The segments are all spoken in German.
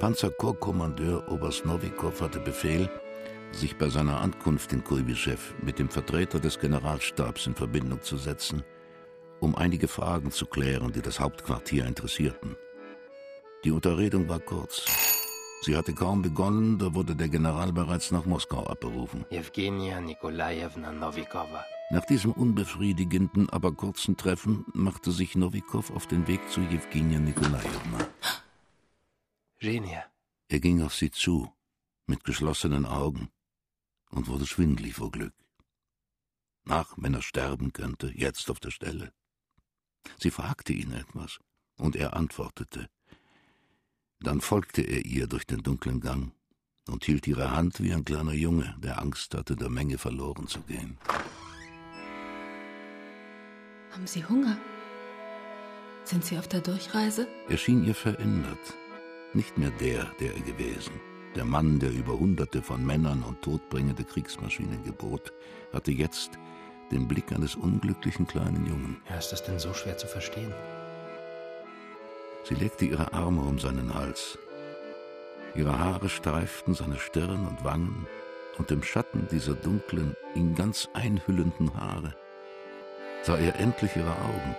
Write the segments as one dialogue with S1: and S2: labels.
S1: Panzerkorpskommandeur Oberst Nowikow hatte Befehl, sich bei seiner Ankunft in Kuibyschew mit dem Vertreter des Generalstabs in Verbindung zu setzen, um einige Fragen zu klären, die das Hauptquartier interessierten. Die Unterredung war kurz. Sie hatte kaum begonnen, da wurde der General bereits nach Moskau abberufen.
S2: Jewgenia Nikolajewna Nowikowa.
S1: Nach diesem unbefriedigenden, aber kurzen Treffen machte sich Nowikow auf den Weg zu Jewgenia Nikolajewna.
S2: Genia.
S1: Er ging auf sie zu, mit geschlossenen Augen, und wurde schwindelig vor Glück. Ach, wenn er sterben könnte, jetzt auf der Stelle. Sie fragte ihn etwas, und er antwortete. Dann folgte er ihr durch den dunklen Gang und hielt ihre Hand wie ein kleiner Junge, der Angst hatte, der Menge verloren zu gehen.
S3: Haben Sie Hunger? Sind Sie auf der Durchreise?
S1: Er schien ihr verändert. Nicht mehr der er gewesen. Der Mann, der über Hunderte von Männern und todbringende Kriegsmaschinen gebot, hatte jetzt den Blick eines unglücklichen kleinen Jungen.
S2: Ja, ist das denn so schwer zu verstehen?
S1: Sie legte ihre Arme um seinen Hals. Ihre Haare streiften seine Stirn und Wangen, und im Schatten dieser dunklen, ihn ganz einhüllenden Haare sah er endlich ihre Augen.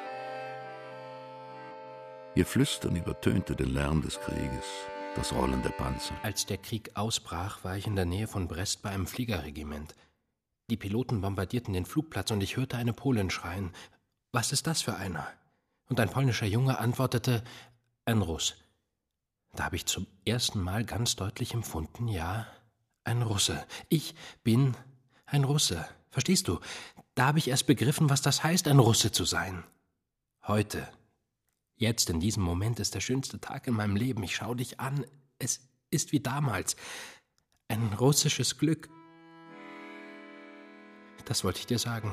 S1: Ihr Flüstern übertönte den Lärm des Krieges, das Rollen der Panzer.
S2: Als der Krieg ausbrach, war ich in der Nähe von Brest bei einem Fliegerregiment. Die Piloten bombardierten den Flugplatz und ich hörte eine Polin schreien. Was ist das für einer? Und ein polnischer Junge antwortete, ein Russ. Da habe ich zum ersten Mal ganz deutlich empfunden, ja, ein Russe. Ich bin ein Russe. Verstehst du? Da habe ich erst begriffen, was das heißt, ein Russe zu sein. Heute, jetzt in diesem Moment ist der schönste Tag in meinem Leben. Ich schaue dich an. Es ist wie damals. Ein russisches Glück. Das wollte ich dir sagen.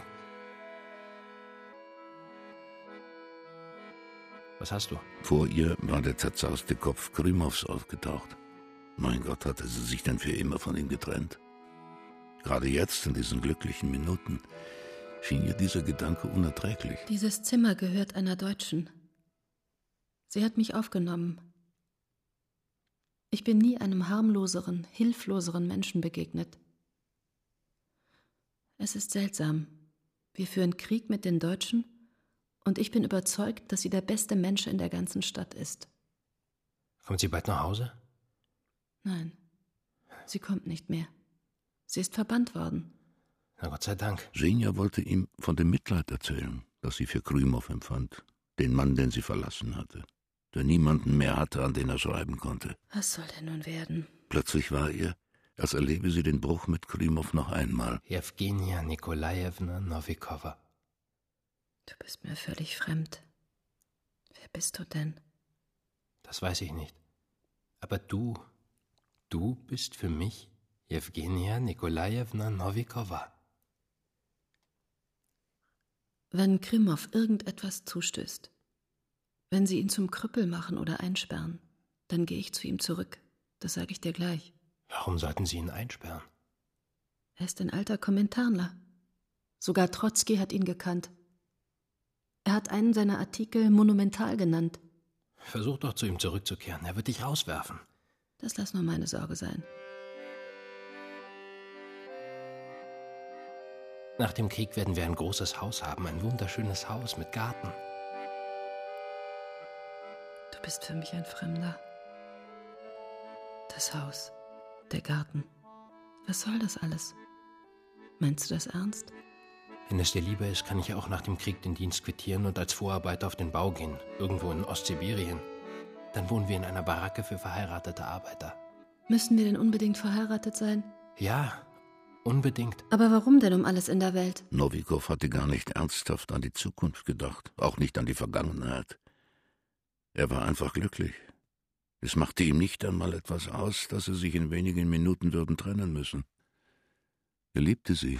S2: Was hast du?
S1: Vor ihr war der zerzauste Kopf Krymows aufgetaucht. Mein Gott, hatte sie sich denn für immer von ihm getrennt? Gerade jetzt, in diesen glücklichen Minuten, schien ihr dieser Gedanke unerträglich.
S3: Dieses Zimmer gehört einer Deutschen. Sie hat mich aufgenommen. Ich bin nie einem harmloseren, hilfloseren Menschen begegnet. Es ist seltsam. Wir führen Krieg mit den Deutschen und ich bin überzeugt, dass sie der beste Mensch in der ganzen Stadt ist.
S2: Kommt sie bald nach Hause?
S3: Nein, sie kommt nicht mehr. Sie ist verbannt worden.
S2: Na Gott sei Dank.
S1: Genia wollte ihm von dem Mitleid erzählen, das sie für Krymow empfand, den Mann, den sie verlassen hatte, der niemanden mehr hatte, an den er schreiben konnte.
S3: Was soll denn nun werden?
S1: Plötzlich war ihr, als erlebe sie den Bruch mit Krymow noch einmal.
S2: Jewgenia Nikolajewna Nowikowa.
S3: Du bist mir völlig fremd. Wer bist du denn?
S2: Das weiß ich nicht. Aber du bist für mich Jewgenia Nikolajewna Nowikowa.
S3: Wenn Krymow irgendetwas zustößt, wenn sie ihn zum Krüppel machen oder einsperren, dann gehe ich zu ihm zurück. Das sage ich dir gleich.
S2: Warum sollten sie ihn einsperren?
S3: Er ist ein alter Kommentarler. Sogar Trotzki hat ihn gekannt. Er hat einen seiner Artikel monumental genannt.
S2: Versuch doch, zu ihm zurückzukehren. Er wird dich rauswerfen.
S3: Das lass nur meine Sorge sein.
S2: Nach dem Krieg werden wir ein großes Haus haben, ein wunderschönes Haus mit Garten.
S3: Du bist für mich ein Fremder. Das Haus, der Garten. Was soll das alles? Meinst du das ernst?
S2: Wenn es dir lieber ist, kann ich auch nach dem Krieg den Dienst quittieren und als Vorarbeiter auf den Bau gehen, irgendwo in Ostsibirien. Dann wohnen wir in einer Baracke für verheiratete Arbeiter.
S3: Müssen wir denn unbedingt verheiratet sein?
S2: Ja, unbedingt.
S3: Aber warum denn um alles in der Welt?
S1: Nowikow hatte gar nicht ernsthaft an die Zukunft gedacht, auch nicht an die Vergangenheit. Er war einfach glücklich. Es machte ihm nicht einmal etwas aus, dass sie sich in wenigen Minuten würden trennen müssen. Er liebte sie,